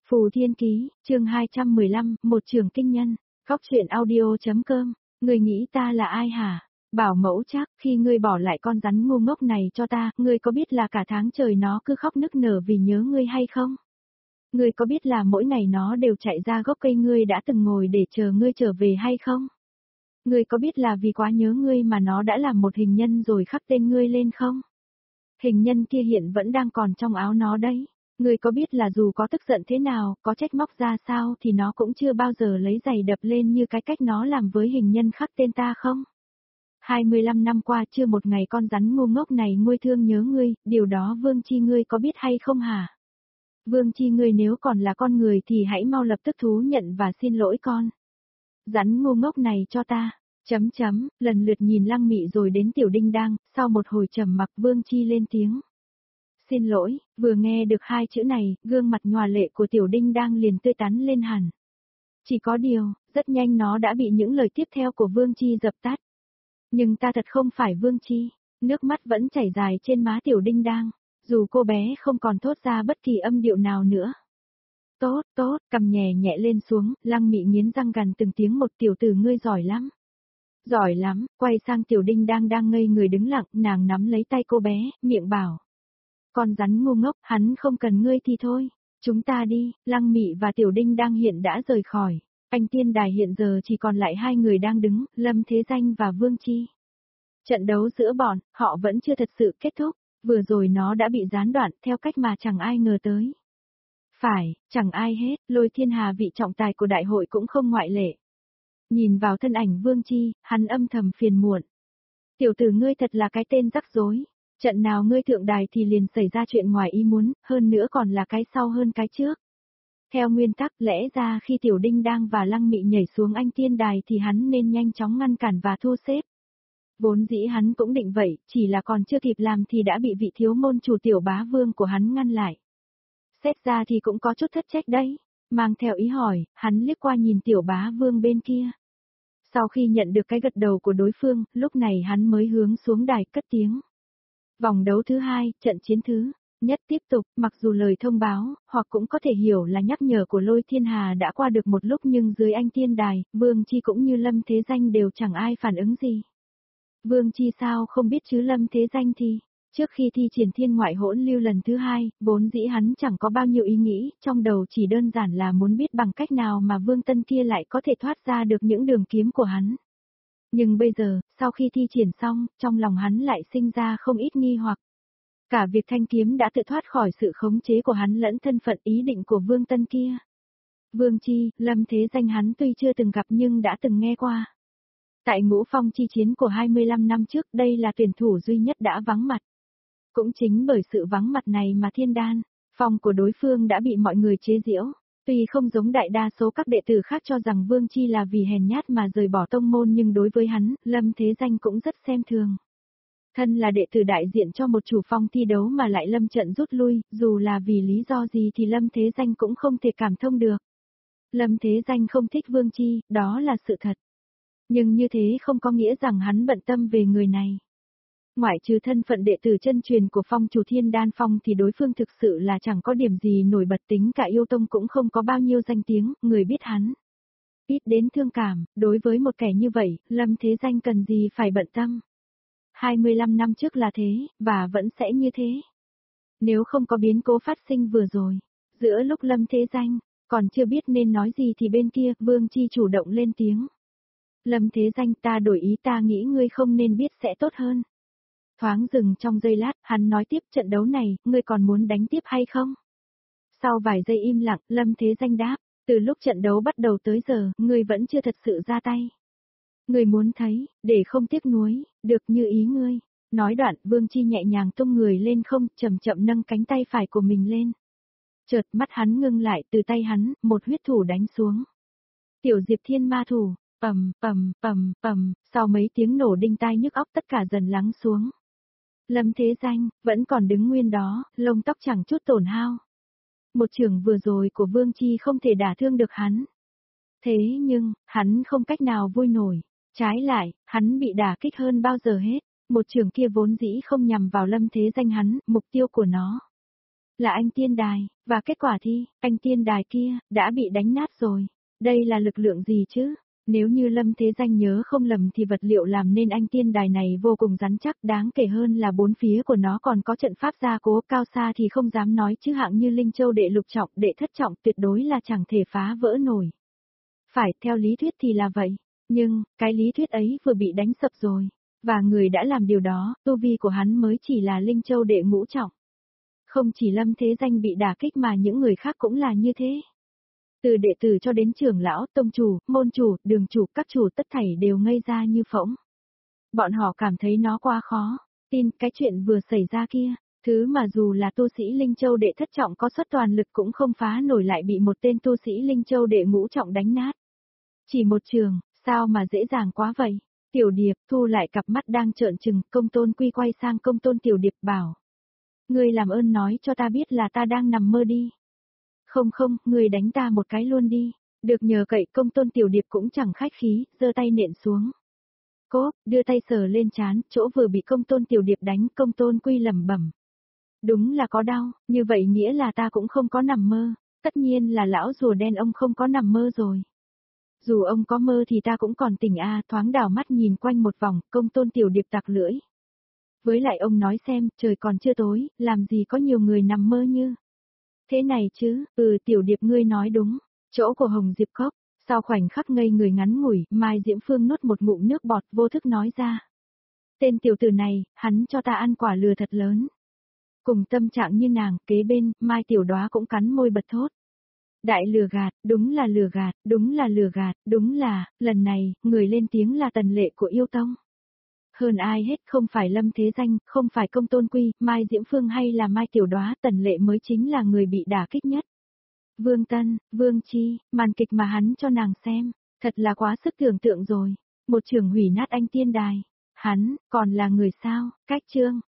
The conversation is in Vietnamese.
Phù Thiên Ký, chương 215, một trường kinh nhân, góc truyện audio.com, ngươi nghĩ ta là ai hả? Bảo mẫu chắc, khi ngươi bỏ lại con rắn ngu ngốc này cho ta, ngươi có biết là cả tháng trời nó cứ khóc nức nở vì nhớ ngươi hay không? Ngươi có biết là mỗi ngày nó đều chạy ra gốc cây ngươi đã từng ngồi để chờ ngươi trở về hay không? Ngươi có biết là vì quá nhớ ngươi mà nó đã làm một hình nhân rồi khắc tên ngươi lên không? Hình nhân kia hiện vẫn đang còn trong áo nó đấy. Ngươi có biết là dù có tức giận thế nào, có trách móc ra sao thì nó cũng chưa bao giờ lấy giày đập lên như cái cách nó làm với hình nhân khắc tên ta không? 25 năm qua chưa một ngày con rắn ngu ngốc này nguôi thương nhớ ngươi, điều đó Vương Chi ngươi có biết hay không hả? Vương Chi ngươi nếu còn là con người thì hãy mau lập tức thú nhận và xin lỗi con. Rắn ngu ngốc này cho ta. Lần lượt nhìn Lăng Mị rồi đến Tiểu Đinh Đang, sau một hồi trầm mặc Vương Chi lên tiếng. Xin lỗi, vừa nghe được hai chữ này, gương mặt nhòa lệ của Tiểu Đinh Đang liền tươi tắn lên hẳn. Chỉ có điều, rất nhanh nó đã bị những lời tiếp theo của Vương Chi dập tắt. Nhưng ta thật không phải Vương Chi, nước mắt vẫn chảy dài trên má Tiểu Đinh Đang, dù cô bé không còn thốt ra bất kỳ âm điệu nào nữa. Tốt, cầm nhẹ nhẹ lên xuống, Lăng Mị nghiến răng gằn từng tiếng một tiểu tử ngươi giỏi lắm. Giỏi lắm, quay sang Tiểu Đinh đang ngây người đứng lặng, nàng nắm lấy tay cô bé, miệng bảo. Con rắn ngu ngốc, hắn không cần ngươi thì thôi. Chúng ta đi, Lăng Mị và Tiểu Đinh đang hiện đã rời khỏi. Anh tiên đài hiện giờ chỉ còn lại hai người đang đứng, Lâm Thế Danh và Vương Chi. Trận đấu giữa bọn, họ vẫn chưa thật sự kết thúc, vừa rồi nó đã bị gián đoạn theo cách mà chẳng ai ngờ tới. Phải, chẳng ai hết, Lôi Thiên Hà vị trọng tài của đại hội cũng không ngoại lệ. Nhìn vào thân ảnh Vương Chi, hắn âm thầm phiền muộn. Tiểu tử ngươi thật là cái tên rắc rối. Trận nào ngươi thượng đài thì liền xảy ra chuyện ngoài ý muốn, hơn nữa còn là cái sau hơn cái trước. Theo nguyên tắc lẽ ra khi Tiểu Đinh Đang và Lăng Mị nhảy xuống anh tiên đài thì hắn nên nhanh chóng ngăn cản và thu xếp. Vốn dĩ hắn cũng định vậy, chỉ là còn chưa kịp làm thì đã bị vị thiếu môn chủ Tiểu Bá Vương của hắn ngăn lại. Xét ra thì cũng có chút thất trách đấy, mang theo ý hỏi, hắn liếc qua nhìn Tiểu Bá Vương bên kia. Sau khi nhận được cái gật đầu của đối phương, lúc này hắn mới hướng xuống đài cất tiếng. Vòng đấu thứ hai, trận chiến thứ nhất tiếp tục, mặc dù lời thông báo, hoặc cũng có thể hiểu là nhắc nhở của Lôi Thiên Hà đã qua được một lúc nhưng dưới anh tiên đài, Vương Chi cũng như Lâm Thế Danh đều chẳng ai phản ứng gì. Vương Chi sao không biết chứ Lâm Thế Danh thì, trước khi thi triển thiên ngoại hỗn lưu lần thứ hai, vốn dĩ hắn chẳng có bao nhiêu ý nghĩ, trong đầu chỉ đơn giản là muốn biết bằng cách nào mà Vương Tân kia lại có thể thoát ra được những đường kiếm của hắn. Nhưng bây giờ, sau khi thi triển xong, trong lòng hắn lại sinh ra không ít nghi hoặc. Cả việc thanh kiếm đã tự thoát khỏi sự khống chế của hắn lẫn thân phận ý định của Vương Tân kia. Vương Chi, Lâm Thế Danh hắn tuy chưa từng gặp nhưng đã từng nghe qua. Tại Ngũ Phong chi chiến của 25 năm trước đây là tuyển thủ duy nhất đã vắng mặt. Cũng chính bởi sự vắng mặt này mà Thiên Đan, phong của đối phương đã bị mọi người chế giễu. Tuy không giống đại đa số các đệ tử khác cho rằng Vương Chi là vì hèn nhát mà rời bỏ tông môn nhưng đối với hắn, Lâm Thế Danh cũng rất xem thường. Thân là đệ tử đại diện cho một chủ phong thi đấu mà lại lâm trận rút lui, dù là vì lý do gì thì Lâm Thế Danh cũng không thể cảm thông được. Lâm Thế Danh không thích Vương Chi, đó là sự thật. Nhưng như thế không có nghĩa rằng hắn bận tâm về người này. Ngoại trừ thân phận đệ tử chân truyền của phong chủ Thiên Đan Phong thì đối phương thực sự là chẳng có điểm gì nổi bật, tính cả yêu tông cũng không có bao nhiêu danh tiếng, người biết hắn. Ít đến thương cảm, đối với một kẻ như vậy, Lâm Thế Danh cần gì phải bận tâm. 25 năm trước là thế, và vẫn sẽ như thế. Nếu không có biến cố phát sinh vừa rồi, giữa lúc Lâm Thế Danh, còn chưa biết nên nói gì thì bên kia, Vương Chi chủ động lên tiếng. Lâm Thế Danh ta đổi ý, ta nghĩ ngươi không nên biết sẽ tốt hơn. Thoáng dừng trong giây lát, hắn nói tiếp trận đấu này, ngươi còn muốn đánh tiếp hay không? Sau vài giây im lặng, Lâm Thế Danh đáp, từ lúc trận đấu bắt đầu tới giờ, ngươi vẫn chưa thật sự ra tay. Ngươi muốn thấy, để không tiếc nuối, được như ý ngươi. Nói đoạn, Vương Chi nhẹ nhàng tung người lên không, chậm chậm nâng cánh tay phải của mình lên. Chợt mắt hắn ngưng lại, từ tay hắn, một huyết thủ đánh xuống. Tiểu Diệp Thiên Ma thủ, pầm, sau mấy tiếng nổ đinh tai nhức óc tất cả dần lắng xuống. Lâm Thế Danh, vẫn còn đứng nguyên đó, lông tóc chẳng chút tổn hao. Một chưởng vừa rồi của Vương Chi không thể đả thương được hắn. Thế nhưng, hắn không cách nào vui nổi. Trái lại, hắn bị đả kích hơn bao giờ hết. Một chưởng kia vốn dĩ không nhằm vào Lâm Thế Danh hắn, mục tiêu của nó là anh tiên đài, và kết quả thì, anh tiên đài kia, đã bị đánh nát rồi. Đây là lực lượng gì chứ? Nếu như Lâm Thế Danh nhớ không lầm thì vật liệu làm nên anh tiên đài này vô cùng rắn chắc, đáng kể hơn là bốn phía của nó còn có trận pháp gia cố cao xa thì không dám nói chứ hạng như Linh Châu đệ lục trọng, đệ thất trọng tuyệt đối là chẳng thể phá vỡ nổi. Phải, theo lý thuyết thì là vậy, nhưng, cái lý thuyết ấy vừa bị đánh sập rồi, và người đã làm điều đó, tu vi của hắn mới chỉ là Linh Châu đệ ngũ trọng. Không chỉ Lâm Thế Danh bị đả kích mà những người khác cũng là như thế. Từ đệ tử cho đến trưởng lão, tông chủ, môn chủ, đường chủ, các chủ tất thảy đều ngây ra như phỗng. Bọn họ cảm thấy nó quá khó, tin cái chuyện vừa xảy ra kia, thứ mà dù là tu sĩ Linh Châu đệ thất trọng có xuất toàn lực cũng không phá nổi lại bị một tên tu sĩ Linh Châu đệ ngũ trọng đánh nát. Chỉ một trường, sao mà dễ dàng quá vậy? Tiểu Điệp thu lại cặp mắt đang trợn trừng, Công Tôn Quy quay sang Công Tôn Tiểu Điệp bảo. Ngươi làm ơn nói cho ta biết là ta đang nằm mơ đi. Không không, ngươi đánh ta một cái luôn đi. Được nhờ cậy Công Tôn Tiểu Điệp cũng chẳng khách khí, giơ tay nện xuống. Cốp, đưa tay sờ lên trán, chỗ vừa bị Công Tôn Tiểu Điệp đánh, Công Tôn Quy lẩm bẩm. Đúng là có đau, như vậy nghĩa là ta cũng không có nằm mơ, tất nhiên là lão rùa đen ông không có nằm mơ rồi. Dù ông có mơ thì ta cũng còn tỉnh thoáng đảo mắt nhìn quanh một vòng, Công Tôn Tiểu Điệp tặc lưỡi. Với lại ông nói xem, trời còn chưa tối, làm gì có nhiều người nằm mơ như. Thế này chứ, Tiểu Điệp ngươi nói đúng, chỗ của Hồng Diệp Cốc, sau khoảnh khắc ngây người ngắn ngủi, Mai Diễm Phương nuốt một ngụm nước bọt vô thức nói ra. Tên tiểu tử này, hắn cho ta ăn quả lừa thật lớn. Cùng tâm trạng như nàng, kế bên, Mai Tiểu Đóa cũng cắn môi bật thốt. Đại lừa gạt, đúng là lừa gạt, đúng là lừa gạt, đúng là, lần này, người lên tiếng là Tần Lệ của Yêu Tông. Hơn ai hết không phải Lâm Thế Danh, không phải Công Tôn Quy, Mai Diễm Phương hay là Mai Tiểu Đóa, Tần Lệ mới chính là người bị đả kích nhất. Vương Tân, Vương Chi, màn kịch mà hắn cho nàng xem, thật là quá sức tưởng tượng rồi. Một trường hủy nát anh tiên đài. Hắn, còn là người sao, cách chương.